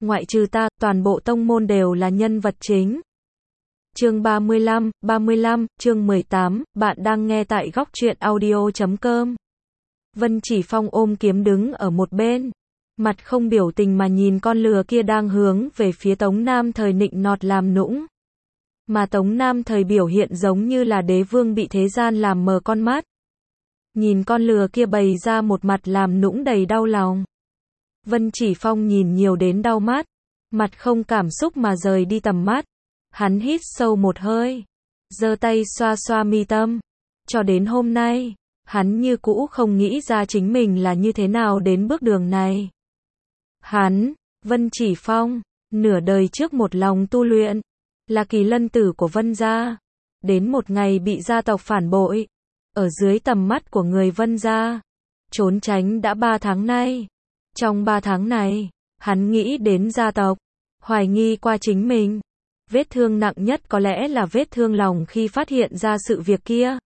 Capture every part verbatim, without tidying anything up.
ngoại trừ ta, toàn bộ tông môn đều là nhân vật chính. Chương ba mươi lăm, ba mươi lăm, chương mười tám, bạn đang nghe tại góc truyện audio chấm com. Vân Chỉ Phong ôm kiếm đứng ở một bên, mặt không biểu tình mà nhìn con lừa kia đang hướng về phía Tống Nam Thời nịnh nọt làm nũng. Mà Tống Nam Thời biểu hiện giống như là đế vương bị thế gian làm mờ con mắt. Nhìn con lừa kia bày ra một mặt làm nũng đầy đau lòng. Vân Chỉ Phong nhìn nhiều đến đau mắt, mặt không cảm xúc mà rời đi tầm mắt. Hắn hít sâu một hơi, giơ tay xoa xoa mi tâm. Cho đến hôm nay, hắn như cũ không nghĩ ra chính mình là như thế nào đến bước đường này. Hắn, Vân Chỉ Phong, nửa đời trước một lòng tu luyện, là kỳ lân tử của Vân gia. Đến một ngày bị gia tộc phản bội, ở dưới tầm mắt của người Vân gia, trốn tránh đã ba tháng nay. Trong ba tháng này, hắn nghĩ đến gia tộc, hoài nghi qua chính mình. Vết thương nặng nhất có lẽ là vết thương lòng khi phát hiện ra sự việc kia.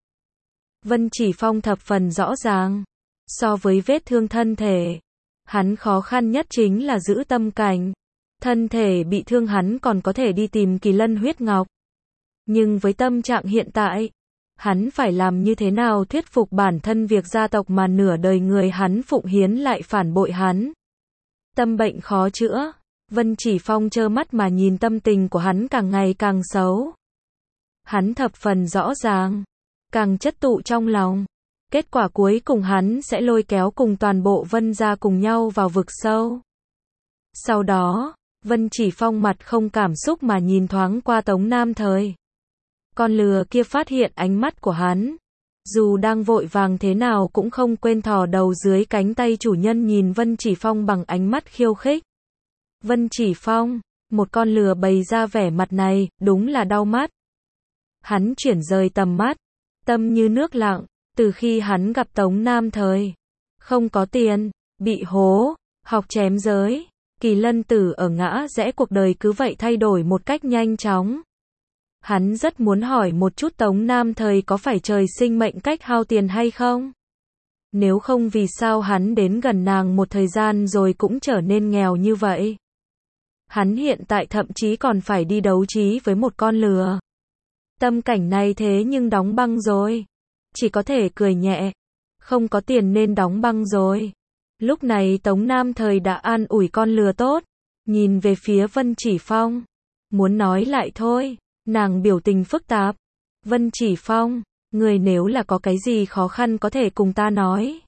Vân Chỉ Phong thập phần rõ ràng, so với vết thương thân thể, hắn khó khăn nhất chính là giữ tâm cảnh. Thân thể bị thương hắn còn có thể đi tìm kỳ lân huyết ngọc. Nhưng với tâm trạng hiện tại, hắn phải làm như thế nào thuyết phục bản thân việc gia tộc mà nửa đời người hắn phụng hiến lại phản bội hắn. Tâm bệnh khó chữa. Vân Chỉ Phong trơ mắt mà nhìn tâm tình của hắn càng ngày càng xấu. Hắn thập phần rõ ràng, càng chất tụ trong lòng, kết quả cuối cùng hắn sẽ lôi kéo cùng toàn bộ Vân gia cùng nhau vào vực sâu. Sau đó, Vân Chỉ Phong mặt không cảm xúc mà nhìn thoáng qua Tống Nam Thời. Con lừa kia phát hiện ánh mắt của hắn, dù đang vội vàng thế nào cũng không quên thò đầu dưới cánh tay chủ nhân nhìn Vân Chỉ Phong bằng ánh mắt khiêu khích. Vân Chỉ Phong, một con lừa bày ra vẻ mặt này, đúng là đau mắt. Hắn chuyển rời tầm mắt, tâm như nước lặng, từ khi hắn gặp Tống Nam Thời. Không có tiền, bị hố, học chém giới, kỳ lân tử ở ngã rẽ cuộc đời cứ vậy thay đổi một cách nhanh chóng. Hắn rất muốn hỏi một chút Tống Nam Thời có phải trời sinh mệnh cách hao tiền hay không? Nếu không vì sao hắn đến gần nàng một thời gian rồi cũng trở nên nghèo như vậy? Hắn hiện tại thậm chí còn phải đi đấu trí với một con lừa. Tâm cảnh này thế nhưng đóng băng rồi. Chỉ có thể cười nhẹ. Không có tiền nên đóng băng rồi. Lúc này Tống Nam Thời đã an ủi con lừa tốt. Nhìn về phía Vân Chỉ Phong. Muốn nói lại thôi. Nàng biểu tình phức tạp. Vân Chỉ Phong, người nếu là có cái gì khó khăn có thể cùng ta nói.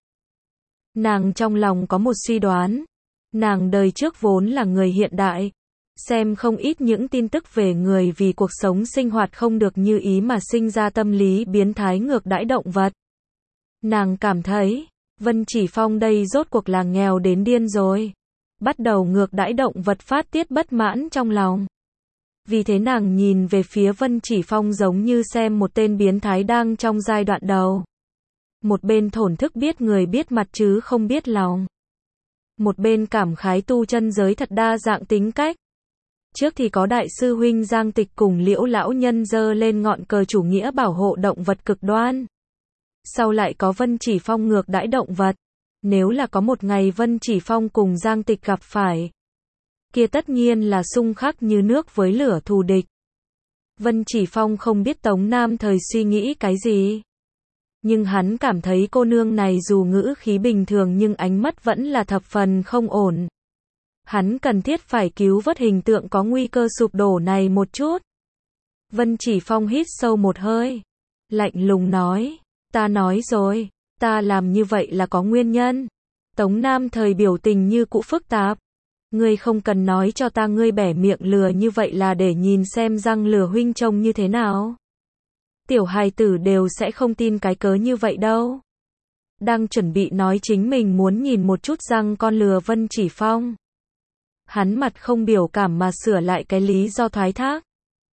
Nàng trong lòng có một suy đoán. Nàng đời trước vốn là người hiện đại, xem không ít những tin tức về người vì cuộc sống sinh hoạt không được như ý mà sinh ra tâm lý biến thái ngược đãi động vật. Nàng cảm thấy, Vân Chỉ Phong đây rốt cuộc là nghèo đến điên rồi. Bắt đầu ngược đãi động vật phát tiết bất mãn trong lòng. Vì thế nàng nhìn về phía Vân Chỉ Phong giống như xem một tên biến thái đang trong giai đoạn đầu. Một bên thổn thức biết người biết mặt chứ không biết lòng. Một bên cảm khái tu chân giới thật đa dạng tính cách. Trước thì có đại sư huynh Giang Tịch cùng Liễu lão nhân giơ lên ngọn cờ chủ nghĩa bảo hộ động vật cực đoan. Sau lại có Vân Chỉ Phong ngược đãi động vật. Nếu là có một ngày Vân Chỉ Phong cùng Giang Tịch gặp phải, kia tất nhiên là xung khắc như nước với lửa thù địch. Vân Chỉ Phong không biết Tống Nam Thời suy nghĩ cái gì. Nhưng hắn cảm thấy cô nương này dù ngữ khí bình thường nhưng ánh mắt vẫn là thập phần không ổn. Hắn cần thiết phải cứu vớt hình tượng có nguy cơ sụp đổ này một chút. Vân Chỉ Phong hít sâu một hơi, lạnh lùng nói, ta nói rồi, ta làm như vậy là có nguyên nhân. Tống Nam Thời biểu tình như cũ phức tạp. Ngươi không cần nói cho ta ngươi bẻ miệng lừa như vậy là để nhìn xem răng lừa huynh trông như thế nào. Tiểu hài tử đều sẽ không tin cái cớ như vậy đâu. Đang chuẩn bị nói chính mình muốn nhìn một chút răng con lừa Vân Chỉ Phong. Hắn mặt không biểu cảm mà sửa lại cái lý do thoái thác.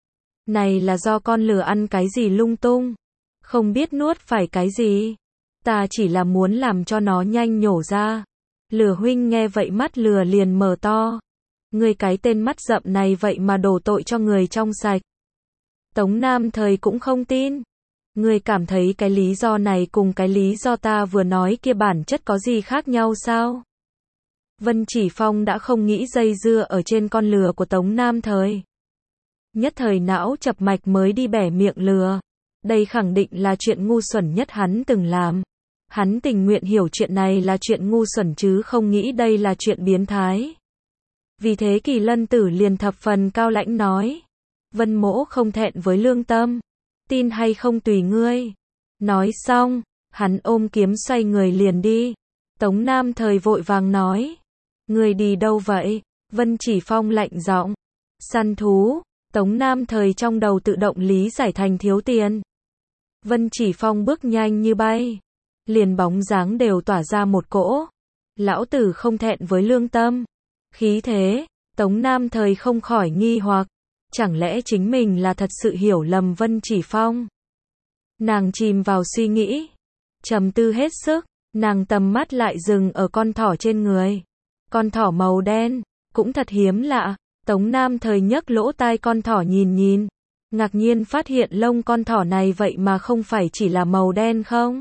Này là do con lừa ăn cái gì lung tung. Không biết nuốt phải cái gì. Ta chỉ là muốn làm cho nó nhanh nhổ ra. Lừa huynh nghe vậy mắt lừa liền mở to. Ngươi cái tên mắt rậm này vậy mà đổ tội cho người trong sạch. Tống Nam Thời cũng không tin. Ngươi cảm thấy cái lý do này cùng cái lý do ta vừa nói kia bản chất có gì khác nhau sao? Vân Chỉ Phong đã không nghĩ dây dưa ở trên con lừa của Tống Nam Thời. Nhất thời não chập mạch mới đi bẻ miệng lừa. Đây khẳng định là chuyện ngu xuẩn nhất hắn từng làm. Hắn tình nguyện hiểu chuyện này là chuyện ngu xuẩn chứ không nghĩ đây là chuyện biến thái. Vì thế Kỳ Lân Tử liền thập phần cao lãnh nói. Vân mỗ không thẹn với lương tâm. Tin hay không tùy ngươi. Nói xong, hắn ôm kiếm xoay người liền đi. Tống Nam Thời vội vàng nói. Ngươi đi đâu vậy? Vân Chỉ Phong lạnh giọng. Săn thú. Tống Nam Thời trong đầu tự động lý giải thành thiếu tiền. Vân Chỉ Phong bước nhanh như bay. Liền bóng dáng đều tỏa ra một cỗ. Lão tử không thẹn với lương tâm. Khí thế, Tống Nam Thời không khỏi nghi hoặc. Chẳng lẽ chính mình là thật sự hiểu lầm Vân Chỉ Phong? Nàng chìm vào suy nghĩ. Trầm tư hết sức, nàng tầm mắt lại dừng ở con thỏ trên người. Con thỏ màu đen, cũng thật hiếm lạ. Tống Nam Thời nhấc lỗ tai con thỏ nhìn nhìn. Ngạc nhiên phát hiện lông con thỏ này vậy mà không phải chỉ là màu đen không?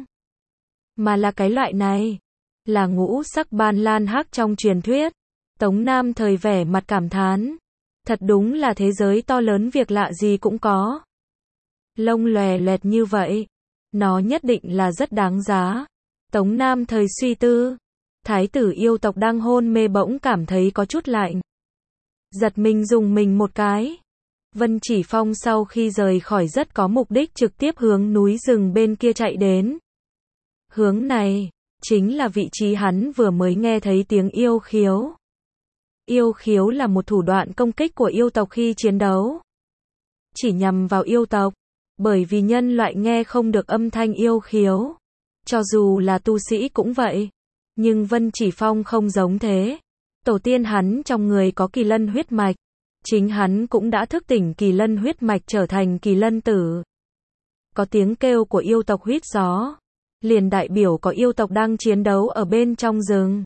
Mà là cái loại này. Là ngũ sắc ban lan hắc trong truyền thuyết. Tống Nam Thời vẻ mặt cảm thán. Thật đúng là thế giới to lớn việc lạ gì cũng có. Lông lòe loẹt như vậy. Nó nhất định là rất đáng giá. Tống Nam Thời suy tư. Thái tử yêu tộc đang hôn mê bỗng cảm thấy có chút lạnh. Giật mình dùng mình một cái. Vân Chỉ Phong sau khi rời khỏi rất có mục đích trực tiếp hướng núi rừng bên kia chạy đến. Hướng này, chính là vị trí hắn vừa mới nghe thấy tiếng yêu khiếu. Yêu khiếu là một thủ đoạn công kích của yêu tộc khi chiến đấu. Chỉ nhằm vào yêu tộc, bởi vì nhân loại nghe không được âm thanh yêu khiếu. Cho dù là tu sĩ cũng vậy. Nhưng Vân Chỉ Phong không giống thế. Tổ tiên hắn trong người có kỳ lân huyết mạch. Chính hắn cũng đã thức tỉnh kỳ lân huyết mạch trở thành kỳ lân tử. Có tiếng kêu của yêu tộc huýt gió. Liền đại biểu có yêu tộc đang chiến đấu ở bên trong rừng.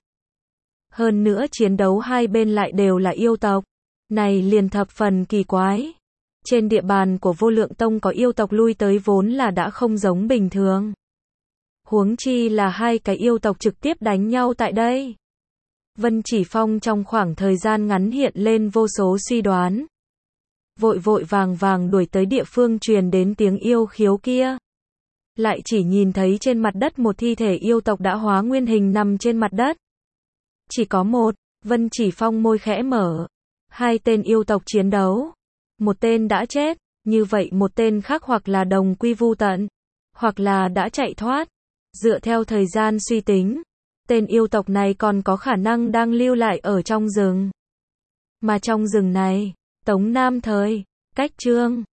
Hơn nữa chiến đấu hai bên lại đều là yêu tộc. Này liền thập phần kỳ quái. Trên địa bàn của Vô Lượng Tông có yêu tộc lui tới vốn là đã không giống bình thường. Huống chi là hai cái yêu tộc trực tiếp đánh nhau tại đây. Vân Chỉ Phong trong khoảng thời gian ngắn hiện lên vô số suy đoán. Vội vội vàng vàng đuổi tới địa phương truyền đến tiếng yêu khiếu kia. Lại chỉ nhìn thấy trên mặt đất một thi thể yêu tộc đã hóa nguyên hình nằm trên mặt đất. Chỉ có một, Vân Chỉ Phong môi khẽ mở. Hai tên yêu tộc chiến đấu. Một tên đã chết, như vậy một tên khác hoặc là đồng quy vu tận, hoặc là đã chạy thoát. Dựa theo thời gian suy tính, tên yêu tộc này còn có khả năng đang lưu lại ở trong rừng. Mà trong rừng này, Tống Nam Thời, cách Trương